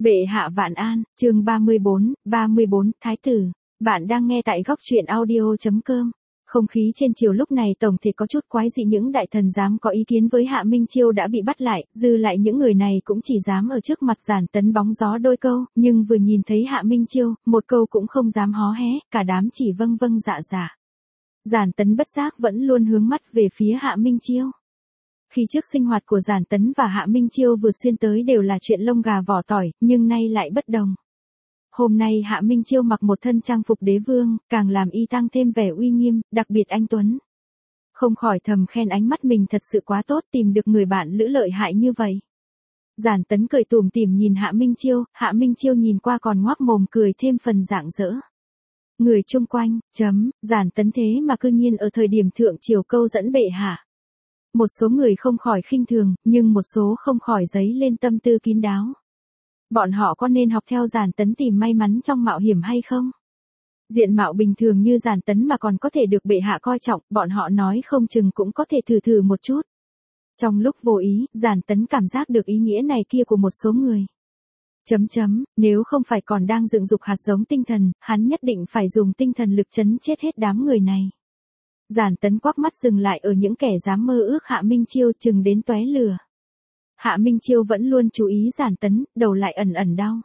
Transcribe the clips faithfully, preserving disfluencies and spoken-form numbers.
Bệ hạ vạn an, chương ba mươi bốn, ba mươi bốn, Thái tử. Bạn đang nghe tại góc truyện audio chấm com. Không khí trên triều lúc này tổng thể có chút quái dị, những đại thần dám có ý kiến với Hạ Minh Chiêu đã bị bắt lại, dư lại những người này cũng chỉ dám ở trước mặt Giản Tấn bóng gió đôi câu, nhưng vừa nhìn thấy Hạ Minh Chiêu, một câu cũng không dám hó hé, cả đám chỉ vâng vâng dạ dạ. Giản Tấn bất giác vẫn luôn hướng mắt về phía Hạ Minh Chiêu. Khi trước sinh hoạt của Giản Tấn và Hạ Minh Chiêu vừa xuyên tới đều là chuyện lông gà vỏ tỏi, nhưng nay lại bất đồng. Hôm nay Hạ Minh Chiêu mặc một thân trang phục đế vương, càng làm y tăng thêm vẻ uy nghiêm, đặc biệt anh tuấn. Không khỏi thầm khen ánh mắt mình thật sự quá tốt, tìm được người bạn lữ lợi hại như vậy. Giản Tấn cười tủm tỉm nhìn Hạ Minh Chiêu, Hạ Minh Chiêu nhìn qua còn ngoác mồm cười thêm phần rạng rỡ. Người chung quanh, chấm, Giản Tấn thế mà cư nhiên ở thời điểm thượng triều câu dẫn bệ hạ. Một số người không khỏi khinh thường, nhưng một số không khỏi dấy lên tâm tư kín đáo. Bọn họ có nên học theo Giản Tấn tìm may mắn trong mạo hiểm hay không? Diện mạo bình thường như Giản Tấn mà còn có thể được bệ hạ coi trọng, bọn họ nói không chừng cũng có thể thử thử một chút. Trong lúc vô ý, Giản Tấn cảm giác được ý nghĩa này kia của một số người. Chấm chấm, nếu không phải còn đang dựng dục hạt giống tinh thần, hắn nhất định phải dùng tinh thần lực chấn chết hết đám người này. Giản Tấn quắc mắt dừng lại ở những kẻ dám mơ ước Hạ Minh Chiêu, chừng đến tóe lửa. Hạ Minh Chiêu vẫn luôn chú ý Giản Tấn, đầu lại ẩn ẩn đau.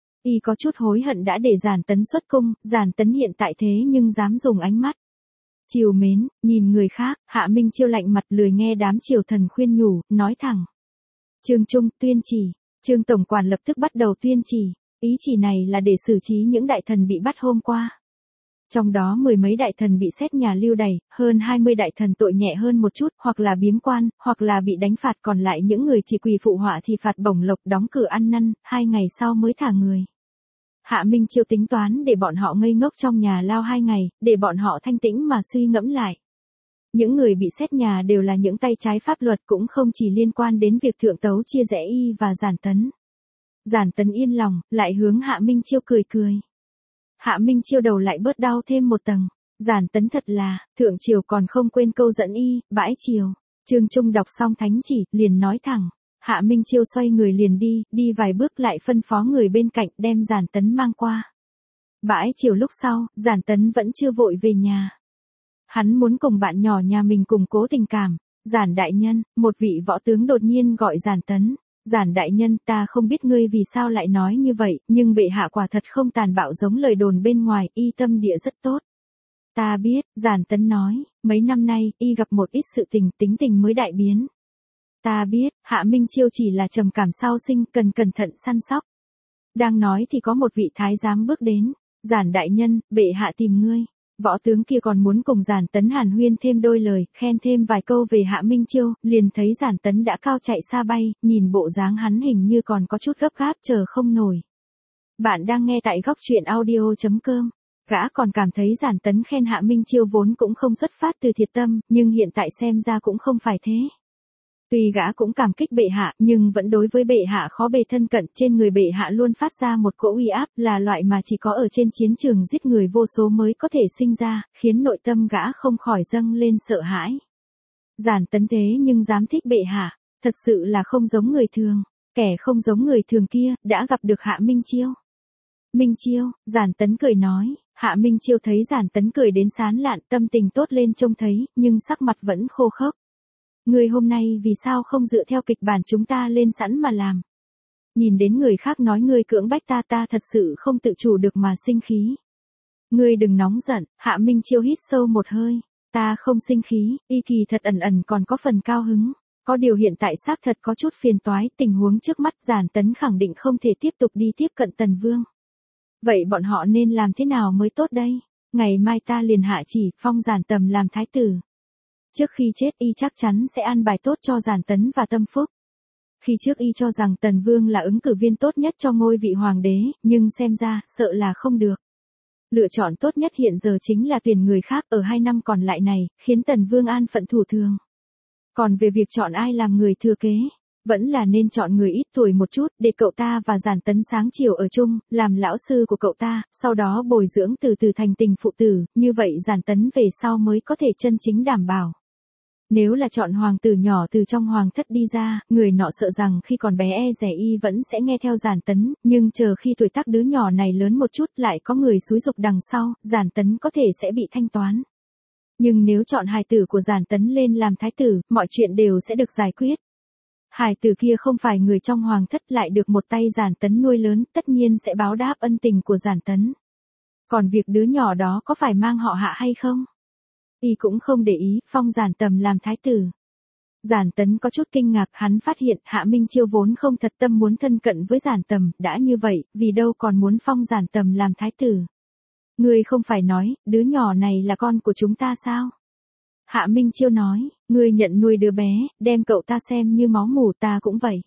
Y có chút hối hận đã để Giản Tấn xuất cung, Giản Tấn hiện tại thế nhưng dám dùng ánh mắt trìu mến, nhìn người khác. Hạ Minh Chiêu lạnh mặt lười nghe đám triều thần khuyên nhủ, nói thẳng. Trương Trung, tuyên chỉ. Trương Tổng Quản lập tức bắt đầu tuyên chỉ. Ý chỉ này là để xử trí những đại thần bị bắt hôm qua. Trong đó mười mấy đại thần bị xét nhà lưu đày, hơn hai mươi đại thần tội nhẹ hơn một chút, hoặc là biếm quan, hoặc là bị đánh phạt, còn lại những người chỉ quỳ phụ họa thì phạt bổng lộc, đóng cửa ăn năn, hai ngày sau mới thả người. Hạ Minh Chiêu tính toán để bọn họ ngây ngốc trong nhà lao hai ngày, để bọn họ thanh tĩnh mà suy ngẫm lại. Những người bị xét nhà đều là những tay trái pháp luật, cũng không chỉ liên quan đến việc thượng tấu chia rẽ y và Giản Tấn. Giản Tấn yên lòng, lại hướng Hạ Minh Chiêu cười cười. Hạ Minh Chiêu đầu lại bớt đau thêm một tầng. Giản Tấn thật là, thượng triều còn không quên câu dẫn y, bãi triều. Trương Trung đọc xong thánh chỉ, liền nói thẳng. Hạ Minh Chiêu xoay người liền đi, đi vài bước lại phân phó người bên cạnh đem Giản Tấn mang qua. Bãi triều lúc sau, Giản Tấn vẫn chưa vội về nhà. Hắn muốn cùng bạn nhỏ nhà mình củng cố tình cảm. Giản đại nhân, một vị võ tướng đột nhiên gọi Giản Tấn. Giản đại nhân, ta không biết ngươi vì sao lại nói như vậy, nhưng bệ hạ quả thật không tàn bạo giống lời đồn bên ngoài, y tâm địa rất tốt. Ta biết, Giản Tấn nói, mấy năm nay, y gặp một ít sự tình, tính tình mới đại biến. Ta biết, Hạ Minh Chiêu chỉ là trầm cảm sau sinh, cần cẩn thận săn sóc. Đang nói thì có một vị thái giám bước đến. Giản đại nhân, bệ hạ tìm ngươi. Võ tướng kia còn muốn cùng Giản Tấn hàn huyên thêm đôi lời, khen thêm vài câu về Hạ Minh Chiêu, liền thấy Giản Tấn đã cao chạy xa bay, nhìn bộ dáng hắn hình như còn có chút gấp gáp chờ không nổi. Bạn đang nghe tại góc truyện audio chấm com. Gã còn cảm thấy Giản Tấn khen Hạ Minh Chiêu vốn cũng không xuất phát từ thiệt tâm, nhưng hiện tại xem ra cũng không phải thế. Tuy gã cũng cảm kích bệ hạ, nhưng vẫn đối với bệ hạ khó bề thân cận, trên người bệ hạ luôn phát ra một cỗ uy áp, là loại mà chỉ có ở trên chiến trường giết người vô số mới có thể sinh ra, khiến nội tâm gã không khỏi dâng lên sợ hãi. Giản Tấn thế nhưng dám thích bệ hạ, thật sự là không giống người thường, kẻ không giống người thường kia, đã gặp được Hạ Minh Chiêu. Minh Chiêu, Giản Tấn cười nói. Hạ Minh Chiêu thấy Giản Tấn cười đến sán lạn, tâm tình tốt lên trông thấy, nhưng sắc mặt vẫn khô khốc. Ngươi hôm nay vì sao không dựa theo kịch bản chúng ta lên sẵn mà làm? Nhìn đến người khác nói ngươi cưỡng bách ta, ta thật sự không tự chủ được mà sinh khí. Ngươi đừng nóng giận. Hạ Minh Chiêu hít sâu một hơi. Ta không sinh khí, y kỳ thật ẩn ẩn còn có phần cao hứng. Có điều hiện tại xác thật có chút phiền toái, tình huống trước mắt Giản Tấn khẳng định không thể tiếp tục đi tiếp cận Tần Vương. Vậy bọn họ nên làm thế nào mới tốt đây? Ngày mai ta liền hạ chỉ, phong Giản Tầm làm thái tử. Trước khi chết y chắc chắn sẽ an bài tốt cho Giản Tấn và Tâm Phúc. Khi trước y cho rằng Tần Vương là ứng cử viên tốt nhất cho ngôi vị hoàng đế, nhưng xem ra, sợ là không được. Lựa chọn tốt nhất hiện giờ chính là tuyển người khác ở hai năm còn lại này, khiến Tần Vương an phận thủ thường. Còn về việc chọn ai làm người thừa kế, vẫn là nên chọn người ít tuổi một chút, để cậu ta và Giản Tấn sáng chiều ở chung, làm lão sư của cậu ta, sau đó bồi dưỡng từ từ thành tình phụ tử, như vậy Giản Tấn về sau mới có thể chân chính đảm bảo. Nếu là chọn hoàng tử nhỏ từ trong hoàng thất đi ra, người nọ sợ rằng khi còn bé e rẻ y vẫn sẽ nghe theo Giản Tấn, nhưng chờ khi tuổi tác đứa nhỏ này lớn một chút lại có người xúi giục đằng sau, Giản Tấn có thể sẽ bị thanh toán. Nhưng nếu chọn hài tử của Giản Tấn lên làm thái tử, mọi chuyện đều sẽ được giải quyết. Hài tử kia không phải người trong hoàng thất lại được một tay Giản Tấn nuôi lớn, tất nhiên sẽ báo đáp ân tình của Giản Tấn. Còn việc đứa nhỏ đó có phải mang họ Hạ hay không? Y cũng không để ý, phong Giản Tầm làm thái tử. Giản Tấn có chút kinh ngạc, hắn phát hiện Hạ Minh Chiêu vốn không thật tâm muốn thân cận với Giản Tầm, đã như vậy, vì đâu còn muốn phong Giản Tầm làm thái tử. Ngươi không phải nói, đứa nhỏ này là con của chúng ta sao? Hạ Minh Chiêu nói, ngươi nhận nuôi đứa bé, đem cậu ta xem như máu mủ, ta cũng vậy.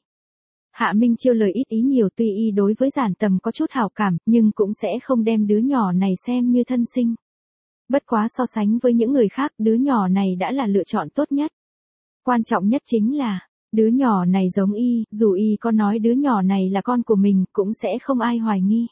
Hạ Minh Chiêu lời ít ý nhiều, tuy y đối với Giản Tầm có chút hảo cảm, nhưng cũng sẽ không đem đứa nhỏ này xem như thân sinh. Bất quá so sánh với những người khác, đứa nhỏ này đã là lựa chọn tốt nhất. Quan trọng nhất chính là, đứa nhỏ này giống y, dù y có nói đứa nhỏ này là con của mình, cũng sẽ không ai hoài nghi.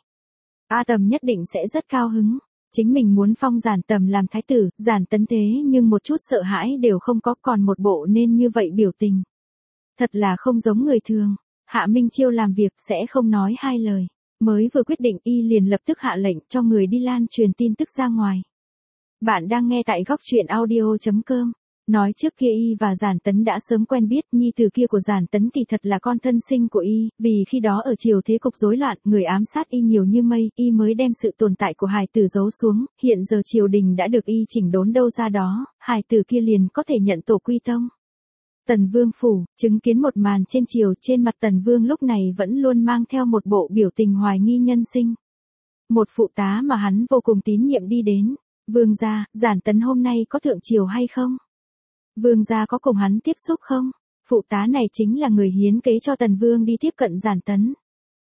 A Tầm nhất định sẽ rất cao hứng. Chính mình muốn phong Giản Tầm làm thái tử, Giản Tấn thế nhưng một chút sợ hãi đều không có, còn một bộ nên như vậy biểu tình. Thật là không giống người thường. Hạ Minh Chiêu làm việc sẽ không nói hai lời. Mới vừa quyết định y liền lập tức hạ lệnh cho người đi lan truyền tin tức ra ngoài. Bạn đang nghe tại góc truyện audio chấm com. Nói trước kia y và Giản Tấn đã sớm quen biết, nhi tử kia của Giản Tấn thì thật là con thân sinh của y, vì khi đó ở triều thế cục rối loạn, người ám sát y nhiều như mây, y mới đem sự tồn tại của hài tử giấu xuống, hiện giờ triều đình đã được y chỉnh đốn đâu ra đó, hài tử kia liền có thể nhận tổ quy tông. Tần Vương phủ, chứng kiến một màn trên triều, trên mặt Tần Vương lúc này vẫn luôn mang theo một bộ biểu tình hoài nghi nhân sinh. Một phụ tá mà hắn vô cùng tín nhiệm đi đến, Vương gia, Giản Tấn hôm nay có thượng triều hay không? Vương gia có cùng hắn tiếp xúc không? Phụ tá này chính là người hiến kế cho Tần Vương đi tiếp cận Giản Tấn.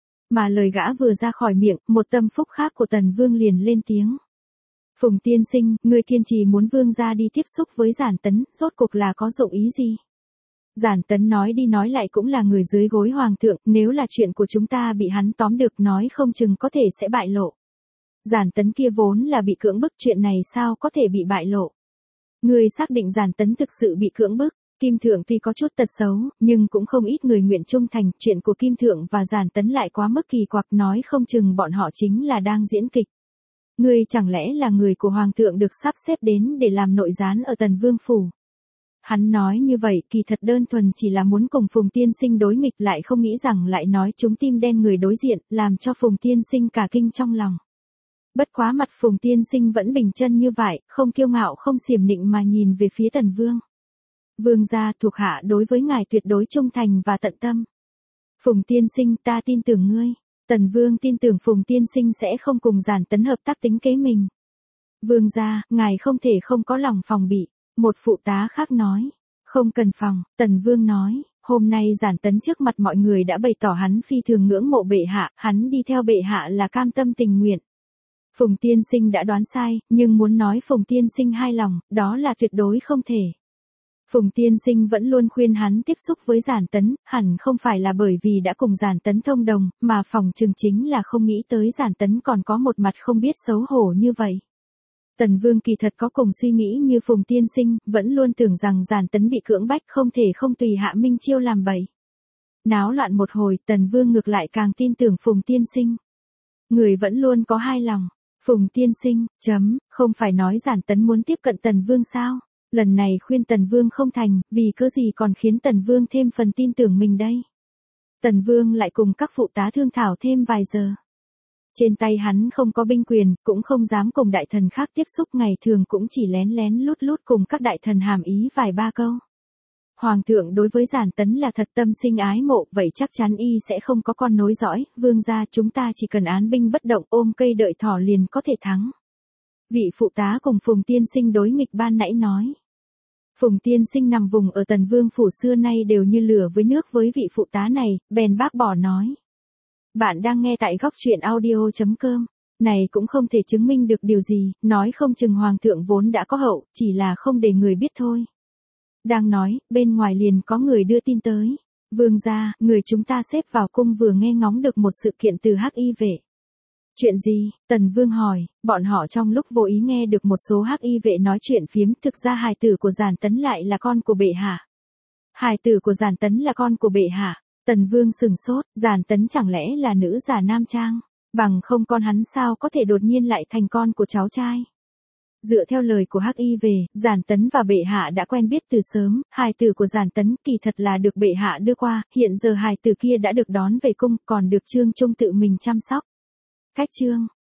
Mà lời gã vừa ra khỏi miệng, một tâm phúc khác của Tần Vương liền lên tiếng. Phùng tiên sinh, người kiên trì muốn Vương gia đi tiếp xúc với Giản Tấn, rốt cuộc là có dụng ý gì? Giản Tấn nói đi nói lại cũng là người dưới gối hoàng thượng, nếu là chuyện của chúng ta bị hắn tóm được nói không chừng có thể sẽ bại lộ. Giản Tấn kia vốn là bị cưỡng bức, chuyện này sao có thể bị bại lộ? Người xác định Giản Tấn thực sự bị cưỡng bức, Kim Thượng tuy có chút tật xấu, nhưng cũng không ít người nguyện trung thành, chuyện của Kim Thượng và Giản Tấn lại quá mức kỳ quặc, nói không chừng bọn họ chính là đang diễn kịch. Ngươi chẳng lẽ là người của Hoàng thượng được sắp xếp đến để làm nội gián ở Tần Vương phủ? Hắn nói như vậy kỳ thật đơn thuần chỉ là muốn cùng Phùng tiên sinh đối nghịch, lại không nghĩ rằng lại nói trúng tim đen người đối diện, làm cho Phùng tiên sinh cả kinh trong lòng. Bất quá mặt Phùng tiên sinh vẫn bình chân như vậy, không kiêu ngạo không xiểm nịnh mà nhìn về phía Tần Vương. Vương gia, thuộc hạ đối với ngài tuyệt đối trung thành và tận tâm. Phùng tiên sinh, ta tin tưởng ngươi. Tần Vương tin tưởng Phùng tiên sinh sẽ không cùng Giản Tấn hợp tác tính kế mình. Vương gia, ngài không thể không có lòng phòng bị. Một phụ tá khác nói. Không cần phòng, Tần Vương nói. Hôm nay Giản Tấn trước mặt mọi người đã bày tỏ hắn phi thường ngưỡng mộ bệ hạ, hắn đi theo bệ hạ là cam tâm tình nguyện. Phùng tiên sinh đã đoán sai, nhưng muốn nói Phùng tiên sinh hai lòng, đó là tuyệt đối không thể. Phùng tiên sinh vẫn luôn khuyên hắn tiếp xúc với Giản Tấn, hẳn không phải là bởi vì đã cùng Giản Tấn thông đồng, mà phòng chừng chính là không nghĩ tới Giản Tấn còn có một mặt không biết xấu hổ như vậy. Tần Vương kỳ thật có cùng suy nghĩ như Phùng tiên sinh, vẫn luôn tưởng rằng Giản Tấn bị cưỡng bách không thể không tùy Hạ Minh Chiêu làm bậy. Náo loạn một hồi, Tần Vương ngược lại càng tin tưởng Phùng tiên sinh. Người vẫn luôn có hai lòng. Phùng tiên sinh, chấm, không phải nói Giản Tấn muốn tiếp cận Tần Vương sao? Lần này khuyên Tần Vương không thành, vì cớ gì còn khiến Tần Vương thêm phần tin tưởng mình đây? Tần Vương lại cùng các phụ tá thương thảo thêm vài giờ. Trên tay hắn không có binh quyền, cũng không dám cùng đại thần khác tiếp xúc, ngày thường cũng chỉ lén lén lút lút cùng các đại thần hàm ý vài ba câu. Hoàng thượng đối với Giản Tấn là thật tâm sinh ái mộ, vậy chắc chắn y sẽ không có con nối dõi, vương gia chúng ta chỉ cần án binh bất động, ôm cây đợi thỏ liền có thể thắng. Vị phụ tá cùng Phùng tiên sinh đối nghịch ban nãy nói. Phùng tiên sinh nằm vùng ở Tần Vương phủ xưa nay đều như lửa với nước với vị phụ tá này, bèn bác bỏ nói. Bạn đang nghe tại góc truyện audio chấm com. Này cũng không thể chứng minh được điều gì, nói không chừng Hoàng thượng vốn đã có hậu, chỉ là không để người biết thôi. Đang nói, bên ngoài liền có người đưa tin tới. Vương gia, người chúng ta xếp vào cung vừa nghe ngóng được một sự kiện từ Hắc Y vệ. Chuyện gì? Tần Vương hỏi, bọn họ trong lúc vô ý nghe được một số hắc y vệ nói chuyện phiếm, thực ra hài tử của Giản Tấn lại là con của bệ hạ. Hài tử của Giản Tấn là con của bệ hạ. Tần Vương sừng sốt, Giản Tấn chẳng lẽ là nữ giả nam trang, bằng không con hắn sao có thể đột nhiên lại thành con của cháu trai. Dựa theo lời của hắc y về, Giản Tấn và bệ hạ đã quen biết từ sớm, hài tử của Giản Tấn kỳ thật là được bệ hạ đưa qua, hiện giờ hài tử kia đã được đón về cung, còn được Trương Trung tự mình chăm sóc. Cách Trương